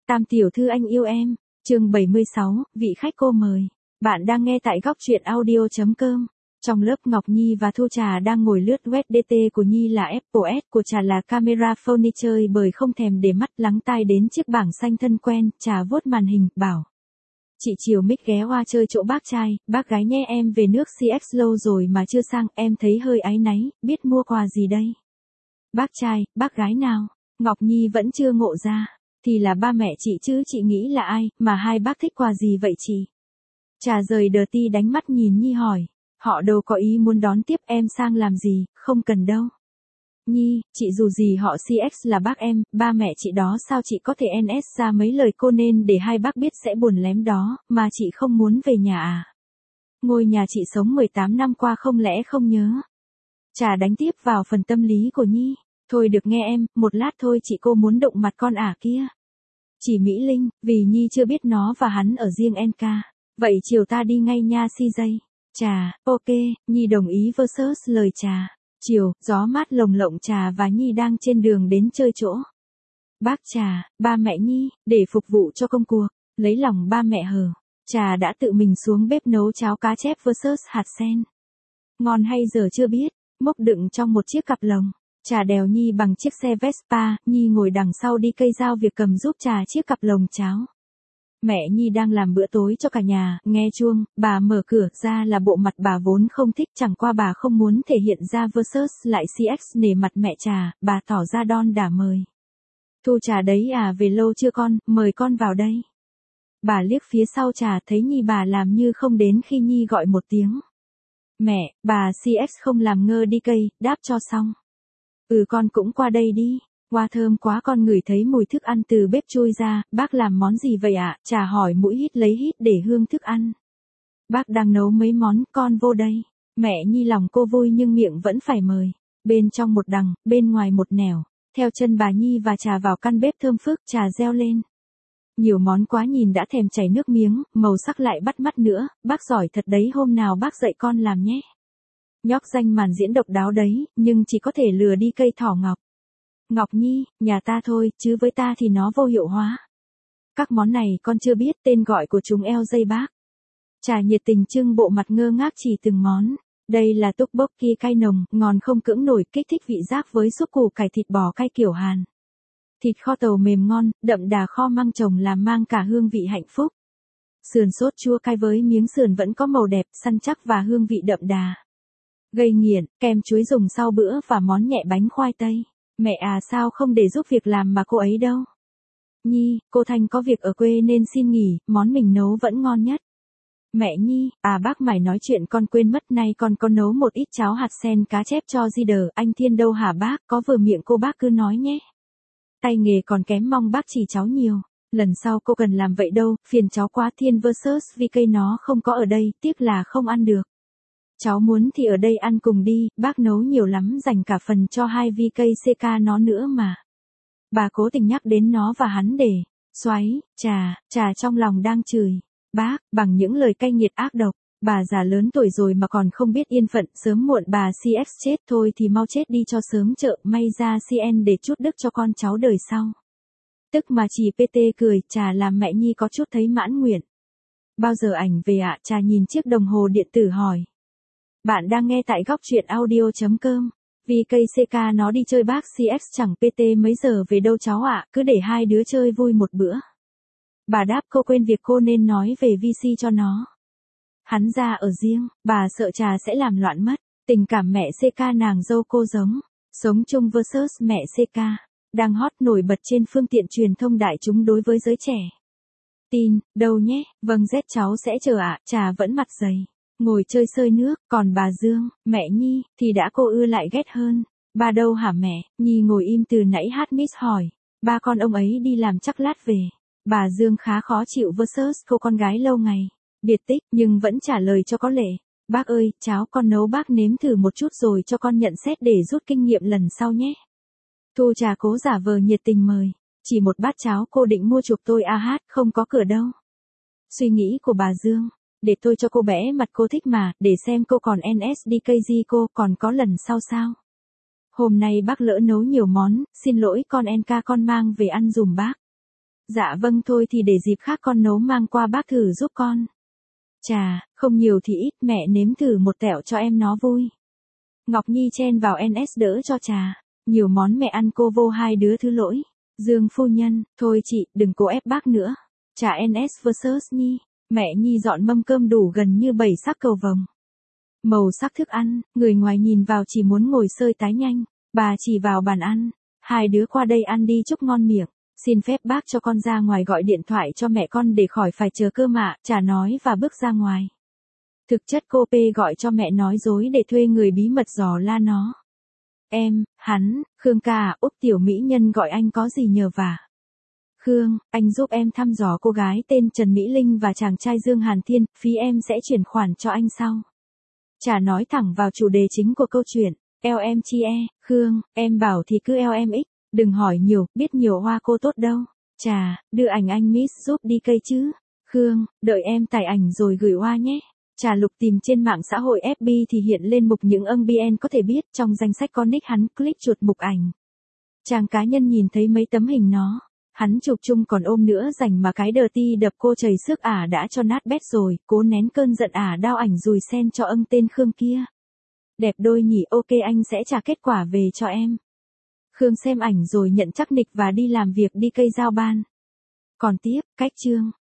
Tam tiểu thư anh yêu em, chương 76, vị khách cô mời. Bạn đang nghe tại góc truyện audio.com. Trong lớp Ngọc Nhi và Thu Trà đang ngồi lướt web DT của Nhi là Apple S, của Trà là camera phone, chơi bởi không thèm để mắt lắng tai đến chiếc bảng xanh thân quen. Trà vuốt màn hình, bảo. Chị chiều mít ghé qua chơi chỗ bác trai, bác gái nhé, em về nước CX lâu rồi mà chưa sang, em thấy hơi áy náy, biết mua quà gì đây? Bác trai, bác gái nào? Ngọc Nhi vẫn chưa ngộ ra. Thì là ba mẹ chị chứ, chị nghĩ là ai, mà hai bác thích quà gì vậy chị? Trà rời đờ ti đánh mắt nhìn Nhi hỏi. Họ đâu có ý muốn đón tiếp em sang làm gì, không cần đâu. Nhi, chị dù gì họ CX là bác em, ba mẹ chị đó, sao chị có thể NS ra mấy lời cô nên để hai bác biết sẽ buồn lém đó, mà chị không muốn về nhà à? Ngôi nhà chị sống 18 năm qua không lẽ không nhớ? Trà đánh tiếp vào phần tâm lý của Nhi. Thôi được nghe em, một lát thôi chị, cô muốn động mặt con ả kia. Chỉ Mỹ Linh, vì Nhi chưa biết nó và hắn ở riêng NK. Vậy chiều ta đi ngay nha CJ. Trà, ok, Nhi đồng ý versus lời Trà. Chiều, gió mát lồng lộng, Trà và Nhi đang trên đường đến chơi chỗ. Bác Trà, ba mẹ Nhi, để phục vụ cho công cuộc, lấy lòng ba mẹ hờ. Trà đã tự mình xuống bếp nấu cháo cá chép versus hạt sen. Ngon hay giờ chưa biết, mốc đựng trong một chiếc cặp lồng. Trà đèo Nhi bằng chiếc xe Vespa, Nhi ngồi đằng sau đi cây dao việc cầm giúp Trà chiếc cặp lồng cháo. Mẹ Nhi đang làm bữa tối cho cả nhà, nghe chuông, bà mở cửa ra là bộ mặt bà vốn không thích, chẳng qua bà không muốn thể hiện ra versus lại CX nể mặt mẹ Trà, bà tỏ ra đon đả mời. Thu Trà đấy à, về lâu chưa con, mời con vào đây. Bà liếc phía sau Trà thấy Nhi, bà làm như không đến khi Nhi gọi một tiếng. Mẹ, bà CX không làm ngơ đi cây, đáp cho xong. Con cũng qua đây đi. Hoa thơm quá, con ngửi thấy mùi thức ăn từ bếp trôi ra. Bác làm món gì vậy ạ? Trà hỏi, mũi hít lấy hít để hương thức ăn. Bác đang nấu mấy món, con vô đây. Mẹ Nhi lòng cô vui nhưng miệng vẫn phải mời. Bên trong một đằng, bên ngoài một nẻo. Theo chân bà Nhi và Trà vào căn bếp thơm phức, Trà reo lên. Nhiều món quá nhìn đã thèm chảy nước miếng, màu sắc lại bắt mắt nữa. Bác giỏi thật đấy, hôm nào bác dạy con làm nhé. Nhóc danh màn diễn độc đáo đấy, nhưng chỉ có thể lừa đi cây thỏ ngọc. Ngọc Nhi, nhà ta thôi, chứ với ta thì nó vô hiệu hóa. Các món này con chưa biết tên gọi của chúng, eo dây bác. Trà nhiệt tình trưng bộ mặt ngơ ngác chỉ từng món. Đây là tteokbokki cay nồng, ngon không cưỡng nổi, kích thích vị giác với súp củ cải thịt bò cay kiểu Hàn. Thịt kho tàu mềm ngon, đậm đà kho măng chồng làm mang cả hương vị hạnh phúc. Sườn sốt chua cay với miếng sườn vẫn có màu đẹp, săn chắc và hương vị đậm đà. Gây nghiện, kem chuối dùng sau bữa và món nhẹ bánh khoai tây. Mẹ à, sao không để giúp việc làm mà cô ấy đâu? Nhi, cô Thanh có việc ở quê nên xin nghỉ, món mình nấu vẫn ngon nhất. Mẹ Nhi, bác mải nói chuyện con quên mất, nay con có nấu một ít cháo hạt sen cá chép cho Di Đờ. Anh Thiên đâu hả bác, có vừa miệng cô bác cứ nói nhé. Tay nghề còn kém, mong bác chỉ cháu nhiều. Lần sau cô cần làm vậy đâu, phiền cháu quá. Thiên versus VK nó không có ở đây, tiếc là không ăn được. Cháu muốn thì ở đây ăn cùng đi, bác nấu nhiều lắm, dành cả phần cho hai VKCK nó nữa mà. Bà cố tình nhắc đến nó và hắn để xoáy. Trà trong lòng đang chửi bác bằng những lời cay nghiệt ác độc. Bà già lớn tuổi rồi mà còn không biết yên phận, sớm muộn bà CX chết thôi thì mau chết đi cho sớm chợ, may ra CN để chút đức cho con cháu đời sau. Tức mà chỉ PT cười. Trà làm mẹ Nhi có chút thấy mãn nguyện. Bao giờ ảnh về ạ? Trà nhìn chiếc đồng hồ điện tử hỏi. Bạn đang nghe tại góc truyện audio.com. VKCK nó đi chơi, bác CX chẳng PT mấy giờ về đâu cháu ạ, cứ để hai đứa chơi vui một bữa. Bà đáp, cô quên việc cô nên nói về VC cho nó. Hắn ra ở riêng, bà sợ Trà sẽ làm loạn mất tình cảm mẹ CK, nàng dâu cô giống. Sống chung versus mẹ CK, đang hot nổi bật trên phương tiện truyền thông đại chúng đối với giới trẻ. Tin, đâu nhé, vâng Z cháu sẽ chờ ạ. Trà vẫn mặt dày, ngồi chơi sơi nước, còn bà Dương, mẹ Nhi, thì đã cô ưa lại ghét hơn. Bà đâu hả mẹ? Nhi ngồi im từ nãy hát miss hỏi. Ba con ông ấy đi làm chắc lát về. Bà Dương khá khó chịu versus cô con gái lâu ngày biệt tích, nhưng vẫn trả lời cho có lệ. Bác ơi, cháo con nấu bác nếm thử một chút rồi cho con nhận xét để rút kinh nghiệm lần sau nhé. Thu Trà cố giả vờ nhiệt tình mời. Chỉ một bát cháo cô định mua chuộc tôi không có cửa đâu. Suy nghĩ của bà Dương. Để tôi cho cô bẽ mặt, cô thích mà, để xem cô còn NSDKG cô còn có lần sau sao. Hôm nay bác lỡ nấu nhiều món, xin lỗi con NK, con mang về ăn dùm bác. Dạ vâng thôi thì để dịp khác con nấu mang qua bác thử giúp con. Chà, không nhiều thì ít, mẹ nếm thử một tẹo cho em nó vui. Ngọc Nhi chen vào NS đỡ cho trà. Nhiều món mẹ ăn cô vô hai đứa thứ lỗi. Dương phu nhân, thôi chị, đừng cố ép bác nữa. Trà NS vs Nhi. Mẹ Nhi dọn mâm cơm đủ gần như 7 sắc cầu vồng. Màu sắc thức ăn, người ngoài nhìn vào chỉ muốn ngồi sơi tái nhanh. Bà chỉ vào bàn ăn. Hai đứa qua đây ăn đi chúc ngon miệng. Xin phép bác cho con ra ngoài gọi điện thoại cho mẹ con để khỏi phải chờ cơm ạ, Trà nói và bước ra ngoài. Thực chất cô P gọi cho mẹ nói dối để thuê người bí mật dò la nó. Em, hắn, Khương ca, Úc tiểu mỹ nhân gọi anh có gì nhờ vả. Khương, anh giúp em thăm dò cô gái tên Trần Mỹ Linh và chàng trai Dương Hàn Thiên, phí em sẽ chuyển khoản cho anh sau. Trà nói thẳng vào chủ đề chính của câu chuyện. LMTE, Khương, em bảo thì cứ LMX, đừng hỏi nhiều, biết nhiều hoa cô tốt đâu. Trà, đưa ảnh anh Miss giúp đi cây chứ. Khương, đợi em tải ảnh rồi gửi hoa nhé. Trà lục tìm trên mạng xã hội FB thì hiện lên mục những BN có thể biết, trong danh sách có nick hắn, click chuột mục ảnh. Chàng cá nhân nhìn thấy mấy tấm hình nó. Hắn chụp chung còn ôm nữa rảnh mà cái đờ ti đập cô chảy sức đã cho nát bét rồi, cố nén cơn giận đao ảnh dùi sen cho tên Khương kia. Đẹp đôi nhỉ, ok anh sẽ trả kết quả về cho em. Khương xem ảnh rồi nhận chắc nịch và đi làm việc đi cây giao ban. Còn tiếp, cách chương.